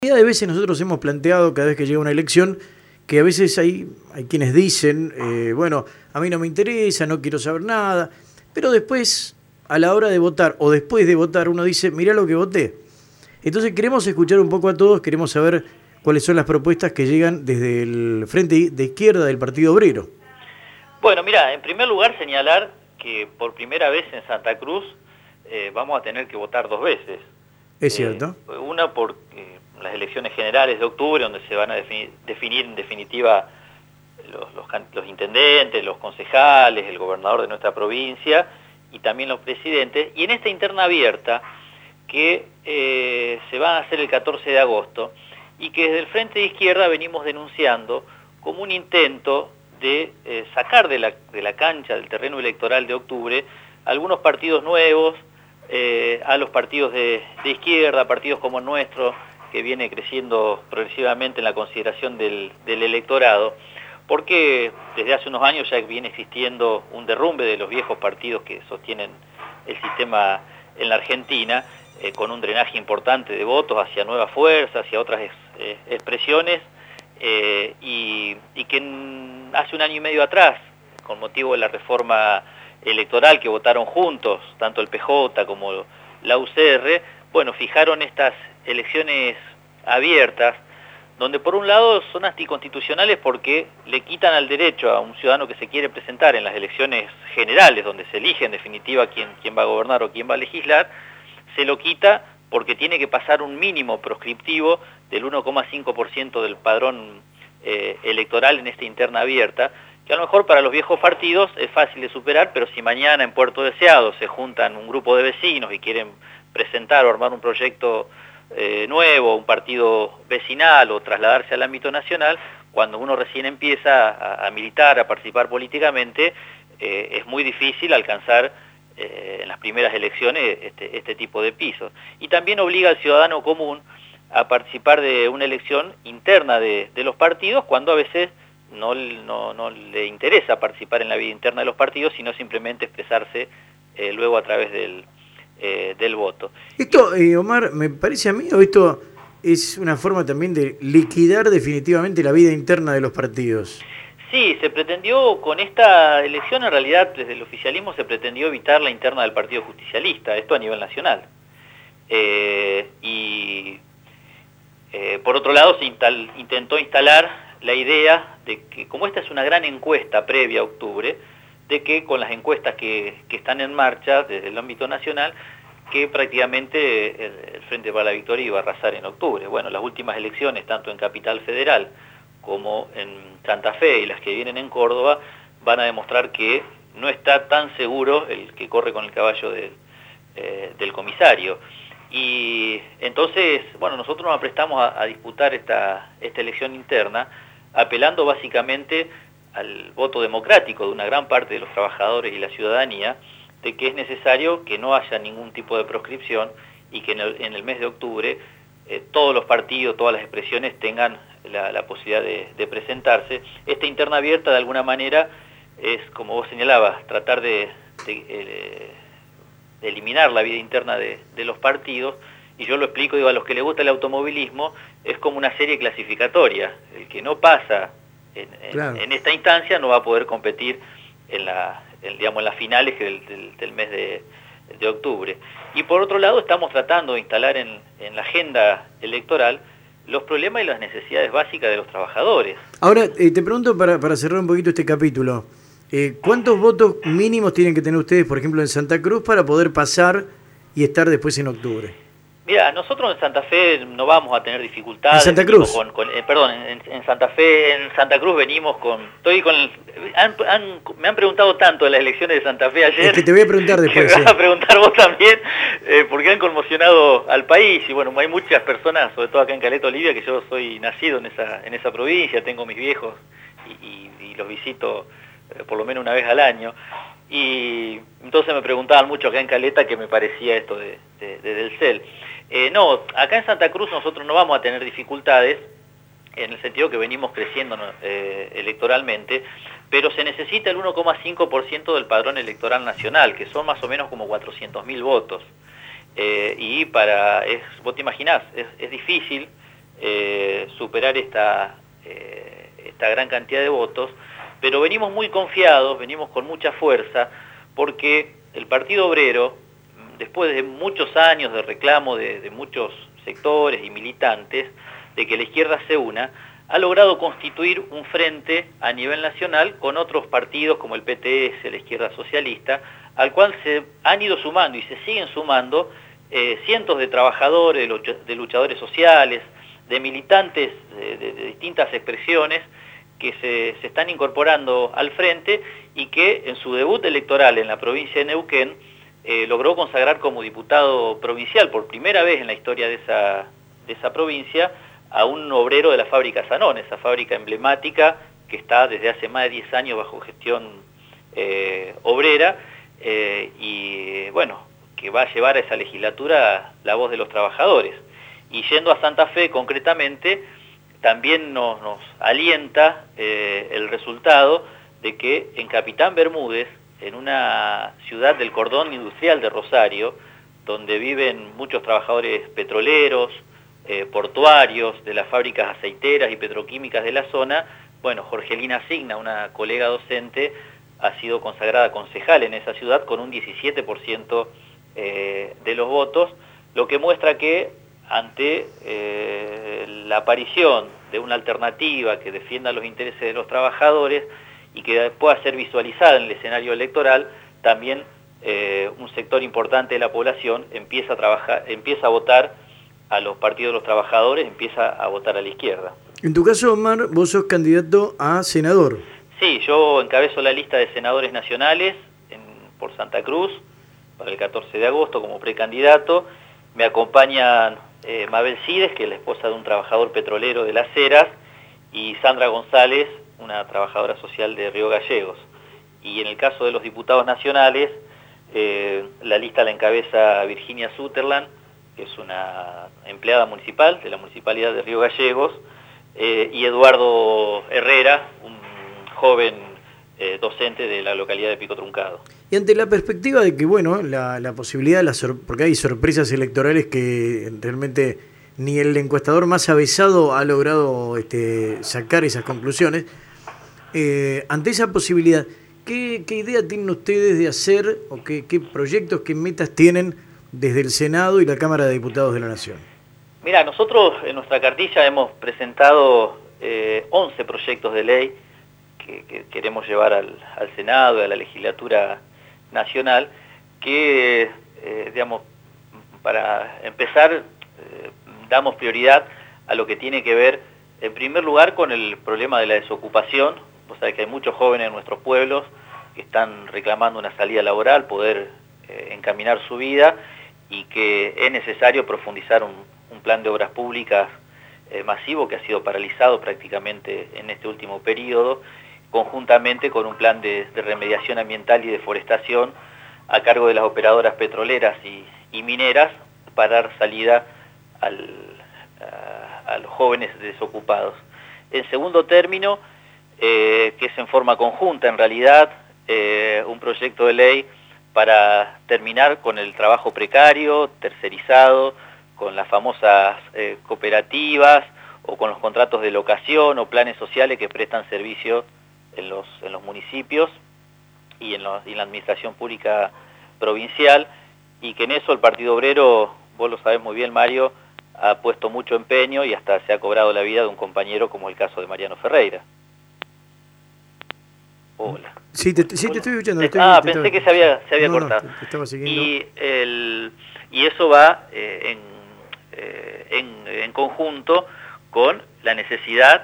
De veces nosotros hemos planteado, cada vez que llega una elección, que a veces hay quienes dicen, bueno, a mí no me interesa, no quiero saber nada, pero después, a la hora de votar o después de votar, uno dice, mirá lo que voté. Entonces queremos escuchar un poco a todos, queremos saber cuáles son las propuestas que llegan desde el Frente de Izquierda del Partido Obrero. Bueno, mira, en primer lugar señalar que por primera vez en Santa Cruz vamos a tener que votar 2 veces. Es cierto. Una por las elecciones generales de octubre, donde se van a definir en definitiva los intendentes, los concejales, el gobernador de nuestra provincia y también los presidentes. Y en esta interna abierta, que se va a hacer el 14 de agosto, y que desde el Frente de Izquierda venimos denunciando como un intento de sacar de la cancha, del terreno electoral de octubre, algunos partidos nuevos, a los partidos de izquierda, partidos como el nuestro, que viene creciendo progresivamente en la consideración del electorado, porque desde hace unos años ya viene existiendo un derrumbe de los viejos partidos que sostienen el sistema en la Argentina, con un drenaje importante de votos hacia nuevas fuerzas, hacia otras expresiones, y que hace un año y medio atrás, con motivo de la reforma electoral que votaron juntos, tanto el PJ como la UCR, bueno, fijaron estas elecciones abiertas, donde por un lado son anticonstitucionales porque le quitan al derecho a un ciudadano que se quiere presentar en las elecciones generales, donde se elige en definitiva quién va a gobernar o quién va a legislar, se lo quita porque tiene que pasar un mínimo proscriptivo del 1,5% del padrón electoral en esta interna abierta, que a lo mejor para los viejos partidos es fácil de superar, pero si mañana en Puerto Deseado se juntan un grupo de vecinos y quieren presentar o armar un proyecto nuevo, un partido vecinal o trasladarse al ámbito nacional, cuando uno recién empieza a militar, a participar políticamente, es muy difícil alcanzar en las primeras elecciones este tipo de pisos. Y también obliga al ciudadano común a participar de una elección interna de los partidos, cuando a veces no le interesa participar en la vida interna de los partidos, sino simplemente expresarse luego a través del voto. Esto, Omar, me parece a mí, o esto es una forma también de liquidar definitivamente la vida interna de los partidos. Sí, se pretendió con esta elección, en realidad desde el oficialismo se pretendió evitar la interna del Partido Justicialista, esto a nivel nacional. Por otro lado se intentó instalar la idea de que, como esta es una gran encuesta previa a octubre, de que con las encuestas que están en marcha desde el ámbito nacional, que prácticamente el Frente para la Victoria iba a arrasar en octubre. Bueno, las últimas elecciones, tanto en Capital Federal como en Santa Fe y las que vienen en Córdoba, van a demostrar que no está tan seguro el que corre con el caballo del comisario. Y entonces, bueno, nosotros nos prestamos a disputar esta elección interna, apelando básicamente al voto democrático de una gran parte de los trabajadores y la ciudadanía, de que es necesario que no haya ningún tipo de proscripción y que en el mes de octubre todos los partidos, todas las expresiones tengan la posibilidad de presentarse. Esta interna abierta, de alguna manera, es, como vos señalabas, tratar de eliminar la vida interna de los partidos, y yo lo explico, digo, a los que les gusta el automovilismo, es como una serie clasificatoria. El que no pasa en esta instancia no va a poder competir en las finales del mes de octubre. Y por otro lado, estamos tratando de instalar en la agenda electoral los problemas y las necesidades básicas de los trabajadores. Ahora, te pregunto para cerrar un poquito este capítulo, ¿cuántos votos mínimos tienen que tener ustedes, por ejemplo, en Santa Cruz para poder pasar y estar después en octubre? Mira, nosotros en Santa Fe no vamos a tener dificultades. ¿En Santa Cruz? En Santa Fe, en Santa Cruz venimos me han preguntado tanto de las elecciones de Santa Fe ayer. Es que te voy a preguntar después. Me vas a preguntar vos también, porque han conmocionado al país. Y bueno, hay muchas personas, sobre todo acá en Caleta Olivia, que yo soy nacido en esa provincia, tengo mis viejos y los visito por lo menos una vez al año. Y entonces me preguntaban mucho acá en Caleta qué me parecía esto del CEL. No, acá en Santa Cruz nosotros no vamos a tener dificultades, en el sentido que venimos creciendo electoralmente, pero se necesita el 1,5% del padrón electoral nacional, que son más o menos como 400.000 votos. Y vos te imaginás, es difícil superar esta gran cantidad de votos, pero venimos muy confiados, venimos con mucha fuerza, porque el Partido Obrero, después de muchos años de reclamo de muchos sectores y militantes, de que la izquierda se una, ha logrado constituir un frente a nivel nacional con otros partidos como el PTS, la izquierda socialista, al cual se han ido sumando y se siguen sumando cientos de trabajadores, de luchadores sociales, de militantes de distintas expresiones que se están incorporando al frente y que en su debut electoral en la provincia de Neuquén logró consagrar como diputado provincial por primera vez en la historia de esa provincia a un obrero de la fábrica Sanón, esa fábrica emblemática que está desde hace más de 10 años bajo gestión obrera y bueno, que va a llevar a esa legislatura la voz de los trabajadores. Y yendo a Santa Fe concretamente, también nos alienta el resultado de que en Capitán Bermúdez, en una ciudad del cordón industrial de Rosario, donde viven muchos trabajadores petroleros, portuarios, de las fábricas aceiteras y petroquímicas de la zona, bueno, Jorgelina Signa, una colega docente, ha sido consagrada concejal en esa ciudad con un 17% de los votos, lo que muestra que ante la aparición de una alternativa que defienda los intereses de los trabajadores y que pueda ser visualizada en el escenario electoral, también un sector importante de la población empieza a votar a los partidos de los trabajadores, empieza a votar a la izquierda. En tu caso, Omar, vos sos candidato a senador. Sí, yo encabezo la lista de senadores nacionales por Santa Cruz para el 14 de agosto como precandidato. Me acompañan Mabel Cides, que es la esposa de un trabajador petrolero de Las Heras, y Sandra González, una trabajadora social de Río Gallegos. Y en el caso de los diputados nacionales, la lista la encabeza Virginia Sutherland, que es una empleada municipal de la Municipalidad de Río Gallegos, y Eduardo Herrera, un joven docente de la localidad de Pico Truncado. Y ante la perspectiva de que, bueno, la posibilidad, porque hay sorpresas electorales que realmente ni el encuestador más avesado ha logrado sacar esas conclusiones, ante esa posibilidad, ¿qué idea tienen ustedes de hacer o qué proyectos, qué metas tienen desde el Senado y la Cámara de Diputados de la Nación? Mira, nosotros en nuestra cartilla hemos presentado 11 proyectos de ley que queremos llevar al Senado y a la legislatura nacional, que, digamos, para empezar, damos prioridad a lo que tiene que ver, en primer lugar, con el problema de la desocupación. Vos sabés que hay muchos jóvenes en nuestros pueblos que están reclamando una salida laboral, poder encaminar su vida, y que es necesario profundizar un plan de obras públicas masivo que ha sido paralizado prácticamente en este último periodo, conjuntamente con un plan de remediación ambiental y deforestación a cargo de las operadoras petroleras y mineras para dar salida a los jóvenes desocupados. En segundo término, que es en forma conjunta en realidad, un proyecto de ley para terminar con el trabajo precario, tercerizado, con las famosas cooperativas o con los contratos de locación o planes sociales que prestan servicio en los municipios y en la administración pública provincial, y que en eso el Partido Obrero, vos lo sabés muy bien, Mario, ha puesto mucho empeño y hasta se ha cobrado la vida de un compañero como el caso de Mariano Ferreira. Hola. Sí, te estoy escuchando. Pensé que se había cortado. Te estaba siguiendo. Y eso va en conjunto con la necesidad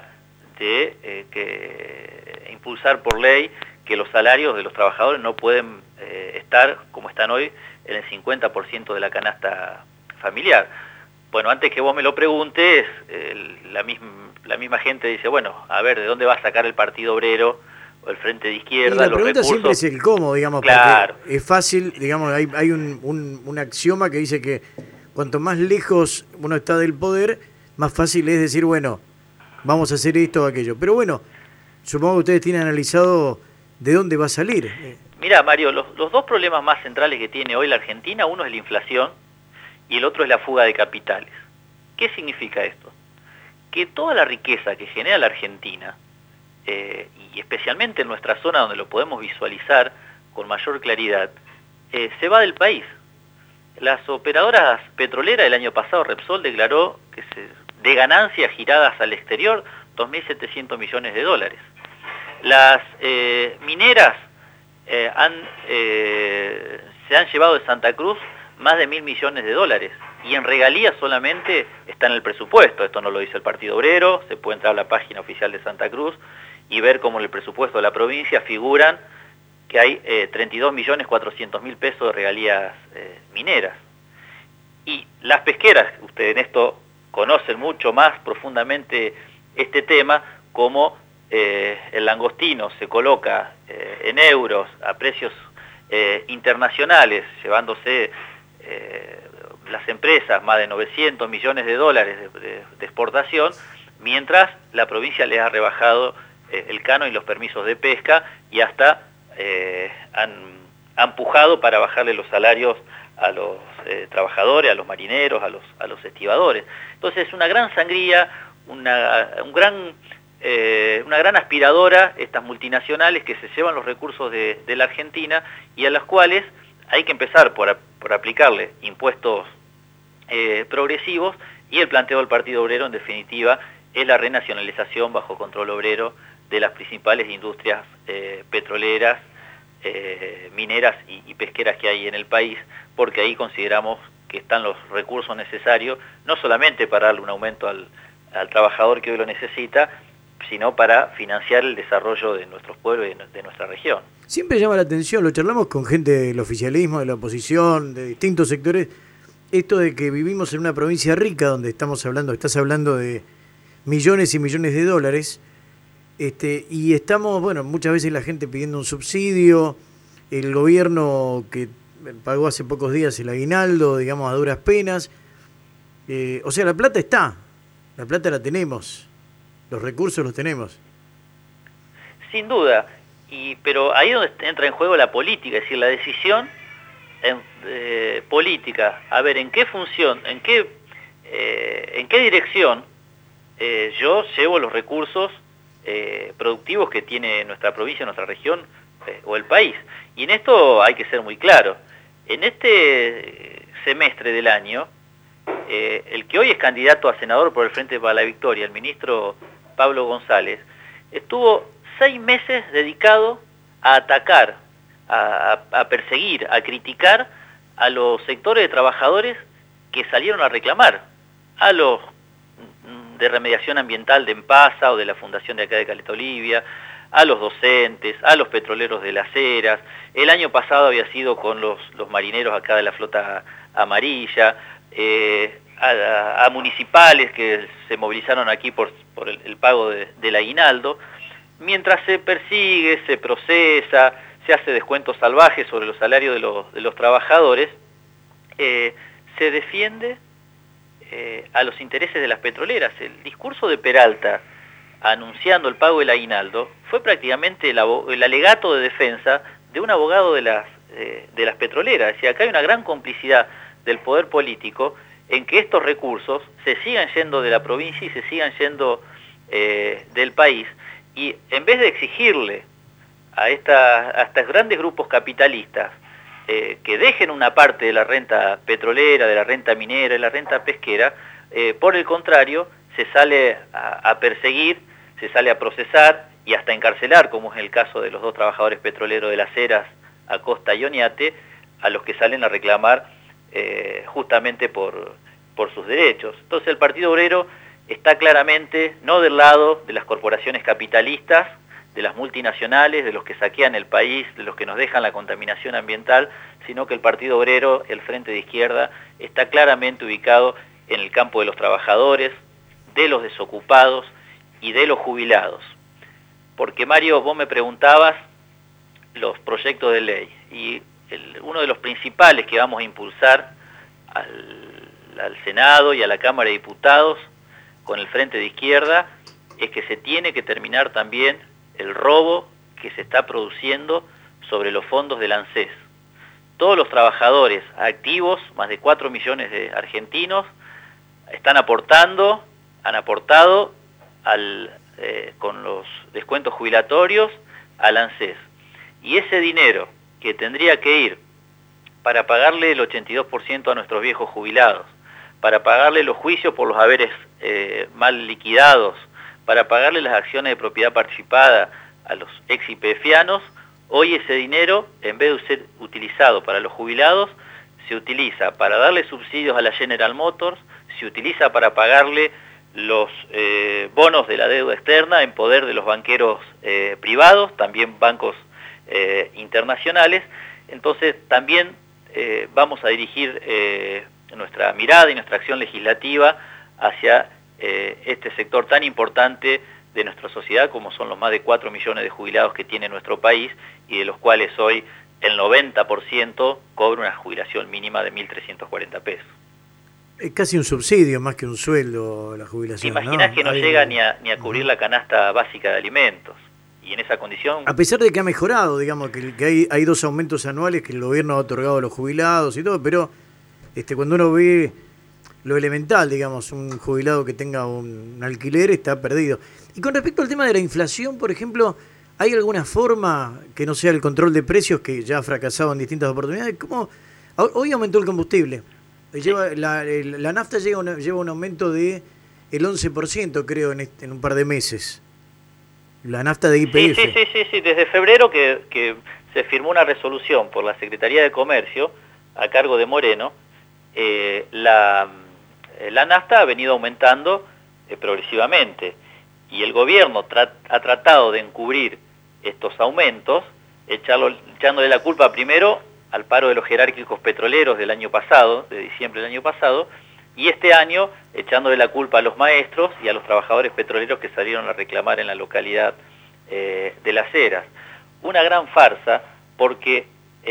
de impulsar por ley que los salarios de los trabajadores no pueden estar, como están hoy, en el 50% de la canasta familiar. Bueno, antes que vos me lo preguntes, la misma gente dice, bueno, a ver, ¿de dónde va a sacar el Partido Obrero o el Frente de Izquierda y la pregunta siempre es el cómo, digamos, claro. Porque es fácil, digamos, hay un axioma que dice que cuanto más lejos uno está del poder, más fácil es decir, bueno, vamos a hacer esto o aquello. Pero bueno, supongo que ustedes tienen analizado de dónde va a salir. Mirá, Mario, los dos problemas más centrales que tiene hoy la Argentina, uno es la inflación y el otro es la fuga de capitales. ¿Qué significa esto? que toda la riqueza que genera la Argentina, y especialmente en nuestra zona donde lo podemos visualizar con mayor claridad, se va del país. Las operadoras petroleras, el año pasado Repsol declaró que de ganancias giradas al exterior 2.700 millones de dólares. Las mineras se han llevado de Santa Cruz más de 1.000 millones de dólares, y en regalías solamente está en el presupuesto. Esto no lo dice el Partido Obrero, se puede entrar a la página oficial de Santa Cruz y ver cómo en el presupuesto de la provincia figuran que hay 32.400.000 pesos de regalías mineras. Y las pesqueras, ustedes en esto conocen mucho más profundamente este tema, como el langostino se coloca en euros a precios internacionales, llevándose las empresas más de 900 millones de dólares de exportación, mientras la provincia les ha rebajado el canon y los permisos de pesca, y hasta han pujado para bajarle los salarios a los trabajadores, a los marineros, a los estibadores. Entonces es una gran sangría, una gran aspiradora, estas multinacionales que se llevan los recursos de la Argentina, y a las cuales hay que empezar por aplicarle impuestos progresivos, y el planteo del Partido Obrero, en definitiva, es la renacionalización bajo control obrero de las principales industrias petroleras, mineras y pesqueras que hay en el país, porque ahí consideramos que están los recursos necesarios, no solamente para darle un aumento al trabajador que hoy lo necesita, sino para financiar el desarrollo de nuestros pueblos y de nuestra región. Siempre llama la atención, lo charlamos con gente del oficialismo, de la oposición, de distintos sectores, esto de que vivimos en una provincia rica donde estás hablando de millones y millones de dólares, y estamos, bueno, muchas veces la gente pidiendo un subsidio, el gobierno que pagó hace pocos días el aguinaldo, digamos, a duras penas. O sea, la plata está, la plata la tenemos, los recursos los tenemos. Sin duda, pero ahí es donde entra en juego la política, es decir, la decisión política, a ver en qué función, en qué dirección yo llevo los recursos productivos que tiene nuestra provincia, nuestra región o el país. Y en esto hay que ser muy claro. En este semestre del año, el que hoy es candidato a senador por el Frente para la Victoria, el ministro Pablo González, estuvo 6 meses dedicado a atacar, a perseguir, a criticar a los sectores de trabajadores que salieron a reclamar, a los de remediación ambiental de Empasa o de la fundación de acá de Caleta Olivia, a los docentes, a los petroleros de Las Heras. El año pasado había sido con los marineros acá de la flota amarilla, a municipales que se movilizaron aquí por el pago del aguinaldo. Mientras se persigue, se procesa, se hace descuentos salvajes sobre los salarios de los trabajadores, se defiende a los intereses de las petroleras. El discurso de Peralta anunciando el pago del aguinaldo fue prácticamente el alegato de defensa de un abogado de las petroleras. Es decir, acá hay una gran complicidad del poder político en que estos recursos se sigan yendo de la provincia y se sigan yendo del país, y en vez de exigirle a estos grandes grupos capitalistas que dejen una parte de la renta petrolera, de la renta minera, de la renta pesquera, por el contrario, se sale a perseguir, se sale a procesar y hasta encarcelar, como es el caso de los 2 trabajadores petroleros de Las Heras, Acosta y Oñate, a los que salen a reclamar justamente por sus derechos. Entonces el Partido Obrero está claramente no del lado de las corporaciones capitalistas, de las multinacionales, de los que saquean el país, de los que nos dejan la contaminación ambiental, sino que el Partido Obrero, el Frente de Izquierda, está claramente ubicado en el campo de los trabajadores, de los desocupados y de los jubilados. Porque, Mario, vos me preguntabas los proyectos de ley, y uno de los principales que vamos a impulsar al Senado y a la Cámara de Diputados con el Frente de Izquierda es que se tiene que terminar también el robo que se está produciendo sobre los fondos del ANSES. Todos los trabajadores activos, más de 4 millones de argentinos, están aportando han aportado con los descuentos jubilatorios al ANSES. Y ese dinero que tendría que ir para pagarle el 82% a nuestros viejos jubilados, para pagarle los juicios por los haberes mal liquidados, para pagarle las acciones de propiedad participada a los ex YPFianos, hoy ese dinero, en vez de ser utilizado para los jubilados, se utiliza para darle subsidios a la General Motors, se utiliza para pagarle los bonos de la deuda externa en poder de los banqueros privados, también bancos internacionales. Entonces también vamos a dirigir nuestra mirada y nuestra acción legislativa hacia este sector tan importante de nuestra sociedad, como son los más de 4 millones de jubilados que tiene nuestro país, y de los cuales hoy el 90% cobra una jubilación mínima de 1.340 pesos. Es casi un subsidio más que un sueldo la jubilación. ¿Te imaginas que no llega ni a cubrir la canasta básica de alimentos? Y en esa condición... A pesar de que ha mejorado, digamos, que hay 2 aumentos anuales que el gobierno ha otorgado a los jubilados y todo, pero cuando uno ve lo elemental, digamos, un jubilado que tenga un alquiler está perdido. Y con respecto al tema de la inflación, por ejemplo, ¿hay alguna forma que no sea el control de precios, que ya ha fracasado en distintas oportunidades? ¿Cómo? Hoy aumentó el combustible. La nafta lleva un aumento de el 11%, creo, en un par de meses. La nafta de YPF. Sí. Desde febrero que se firmó una resolución por la Secretaría de Comercio, a cargo de Moreno, la nafta ha venido aumentando progresivamente. Y el gobierno ha tratado de encubrir estos aumentos, echándole la culpa primero al paro de los jerárquicos petroleros del año pasado, de diciembre del año pasado, y este año echándole la culpa a los maestros y a los trabajadores petroleros que salieron a reclamar en la localidad de Las Heras. Una gran farsa, porque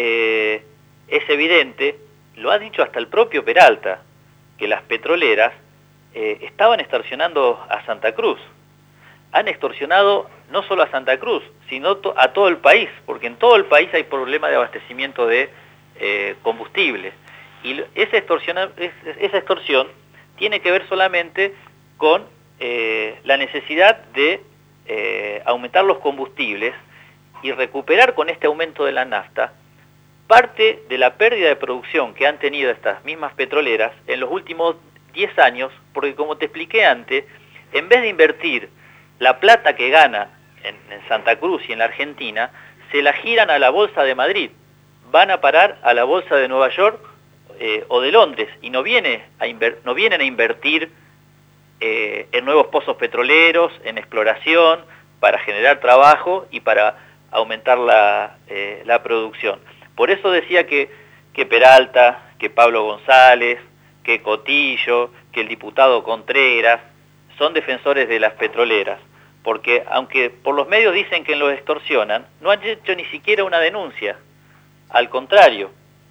es evidente, lo ha dicho hasta el propio Peralta, que las petroleras estaban extorsionando a Santa Cruz. Han extorsionado no solo a Santa Cruz, sino a todo el país, porque en todo el país hay problema de abastecimiento de combustible. Y esa extorsión tiene que ver solamente con la necesidad de aumentar los combustibles y recuperar con este aumento de la nafta parte de la pérdida de producción que han tenido estas mismas petroleras en los últimos 10 años, porque como te expliqué antes, en vez de invertir la plata que gana en Santa Cruz y en la Argentina, se la giran a la Bolsa de Madrid, van a parar a la Bolsa de Nueva York o de Londres, y no vienen a invertir en nuevos pozos petroleros, en exploración, para generar trabajo y para aumentar la producción. Por eso decía que Peralta, que Pablo González, que Cotillo, que el diputado Contreras son defensores de las petroleras, porque aunque por los medios dicen que los extorsionan, no han hecho ni siquiera una denuncia. Al contrario,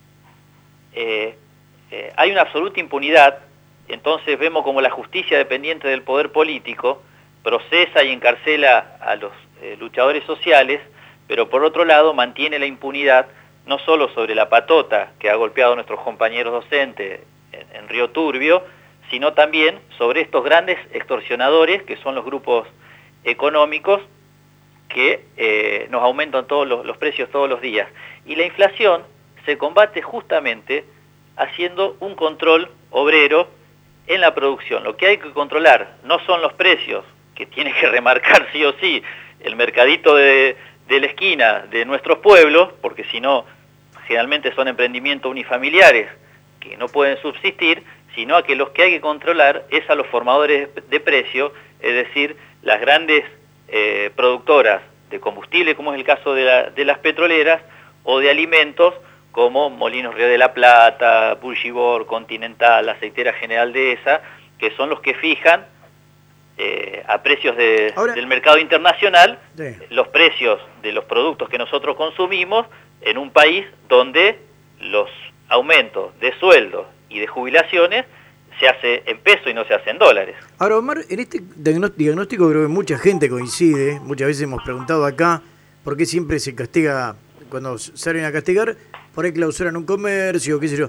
hay una absoluta impunidad. Entonces vemos como la justicia dependiente del poder político procesa y encarcela a los luchadores sociales, pero por otro lado mantiene la impunidad no solo sobre la patota que ha golpeado a nuestros compañeros docentes en Río Turbio, sino también sobre estos grandes extorsionadores que son los grupos económicos que nos aumentan todos los precios todos los días. Y la inflación se combate justamente haciendo un control obrero en la producción. Lo que hay que controlar no son los precios, que tiene que remarcar sí o sí el mercadito de la esquina de nuestros pueblos, porque si no, generalmente son emprendimientos unifamiliares que no pueden subsistir, sino a que los que hay que controlar es a los formadores de precio, es decir, las grandes productoras de combustible, como es el caso de las petroleras, o de alimentos, como Molinos Río de la Plata, Bullibor, Continental, Aceitera General Dehesa, que son los que fijan a precios del mercado internacional los precios de los productos que nosotros consumimos en un país donde los aumentos de sueldos y de jubilaciones se hace en peso y no se hace en dólares. Ahora, Omar, en este diagnóstico creo que mucha gente coincide. Muchas veces hemos preguntado acá por qué siempre se castiga, cuando salen a castigar, por ahí clausuran un comercio, qué sé yo.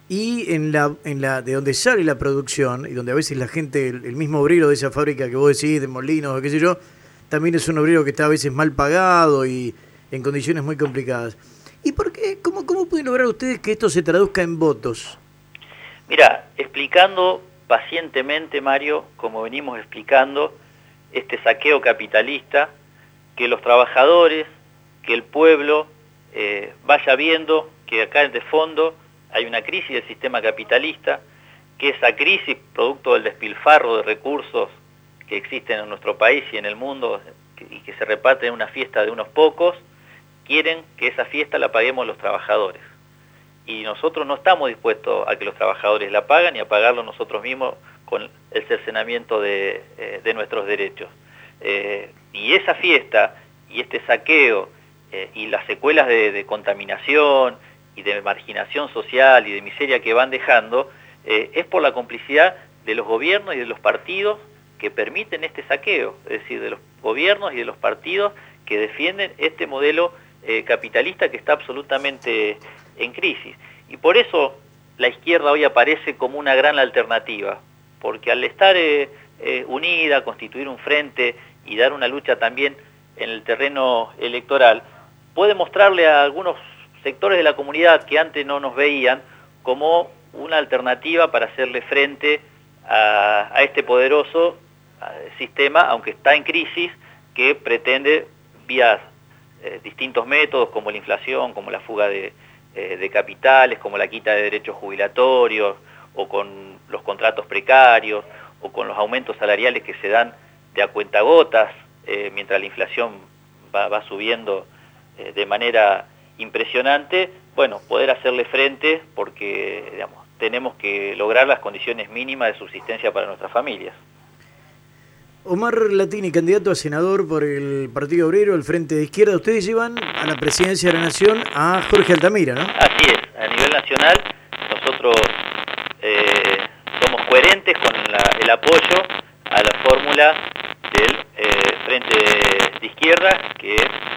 y de donde sale la producción, y donde a veces la gente, el mismo obrero de esa fábrica que vos decís, de molinos o qué sé yo, también es un obrero que está a veces mal pagado y en condiciones muy complicadas. ¿Y por qué? ¿Cómo pueden lograr ustedes que esto se traduzca en votos? Mira, explicando pacientemente, Mario, como venimos explicando, este saqueo capitalista, que los trabajadores, que el pueblo vaya viendo que acá de fondo hay una crisis del sistema capitalista, que esa crisis, producto del despilfarro de recursos que existen en nuestro país y en el mundo, y que se reparten en una fiesta de unos pocos, quieren que esa fiesta la paguemos los trabajadores. Y nosotros no estamos dispuestos a que los trabajadores la paguen y a pagarlo nosotros mismos con el cercenamiento de nuestros derechos. Y esa fiesta y este saqueo y las secuelas de contaminación y de marginación social y de miseria que van dejando, es por la complicidad de los gobiernos y de los partidos que permiten este saqueo, es decir, de los gobiernos y de los partidos que defienden este modelo capitalista que está absolutamente en crisis. Y por eso la izquierda hoy aparece como una gran alternativa, porque al estar unida, constituir un frente y dar una lucha también en el terreno electoral, puede mostrarle a algunos sectores de la comunidad que antes no nos veían como una alternativa para hacerle frente a este poderoso sistema, aunque está en crisis, que pretende vía distintos métodos como la inflación, como la fuga de capitales, como la quita de derechos jubilatorios, o con los contratos precarios, o con los aumentos salariales que se dan de a cuentagotas, mientras la inflación va subiendo de manera impresionante, bueno, poder hacerle frente porque, digamos, tenemos que lograr las condiciones mínimas de subsistencia para nuestras familias. Omar Latini, candidato a senador por el Partido Obrero, el Frente de Izquierda. Ustedes llevan a la presidencia de la Nación a Jorge Altamira, ¿no? Así es, a nivel nacional nosotros somos coherentes con el apoyo a la fórmula del Frente de Izquierda, que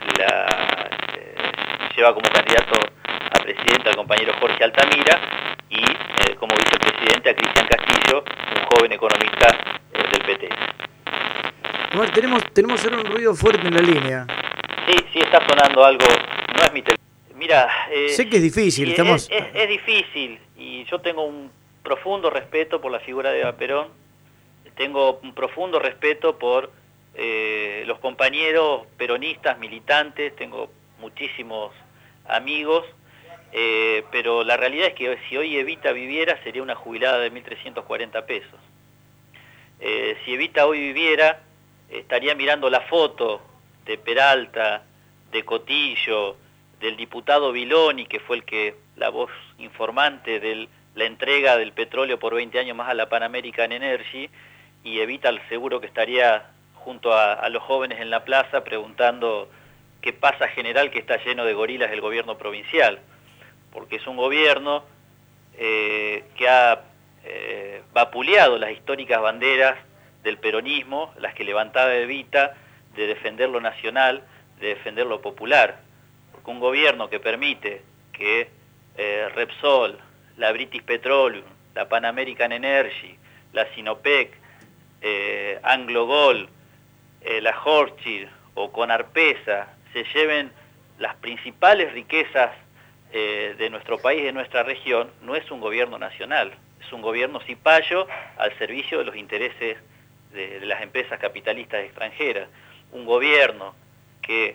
lleva como candidato a presidente al compañero Jorge Altamira y como vicepresidente a Cristian Castillo, un joven economista del PT. Omar, tenemos ahora un ruido fuerte en la línea. Sí, está sonando algo, no es mi teléfono. Mira, sé que es difícil, estamos... Es difícil, y yo tengo un profundo respeto por la figura de Eva Perón, tengo un profundo respeto por los compañeros peronistas, militantes, tengo muchísimos amigos, pero la realidad es que si hoy Evita viviera sería una jubilada de 1.340 pesos. Si Evita hoy viviera, estaría mirando la foto de Peralta, de Cotillo, del diputado Viloni, que fue la voz informante de la entrega del petróleo por 20 años más a la Pan American Energy, y Evita seguro que estaría junto a los jóvenes en la plaza preguntando qué pasa, general, que está lleno de gorilas el gobierno provincial, porque es un gobierno que ha vapuleado las históricas banderas del peronismo, las que levantaba Evita, de defender lo nacional, de defender lo popular, porque un gobierno que permite que Repsol, la British Petroleum, la Pan American Energy, la Sinopec, Anglo Gold, la Hochschild o Conarpesa se lleven las principales riquezas de nuestro país, de nuestra región, no es un gobierno nacional, es un gobierno cipayo al servicio de los intereses de las empresas capitalistas extranjeras. Un gobierno que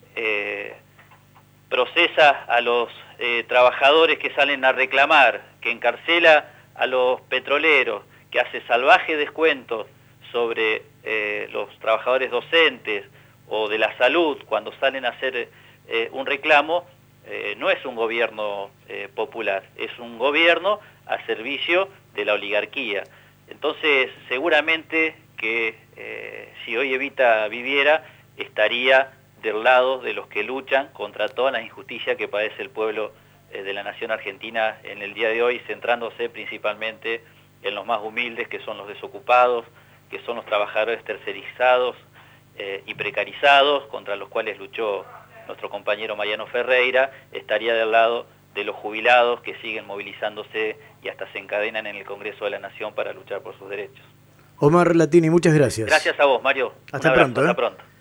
procesa a los trabajadores que salen a reclamar, que encarcela a los petroleros, que hace salvaje descuentos sobre los trabajadores docentes o de la salud cuando salen a hacer un reclamo, no es un gobierno popular, es un gobierno a servicio de la oligarquía. Entonces, seguramente que si hoy Evita viviera, estaría del lado de los que luchan contra todas las injusticias que padece el pueblo de la nación argentina en el día de hoy, centrándose principalmente en los más humildes, que son los desocupados, que son los trabajadores tercerizados y precarizados, contra los cuales luchó nuestro compañero Mariano Ferreira. Estaría del lado de los jubilados que siguen movilizándose y hasta se encadenan en el Congreso de la Nación para luchar por sus derechos. Omar Latini, muchas gracias. Gracias a vos, Mario. Hasta pronto. Hasta pronto.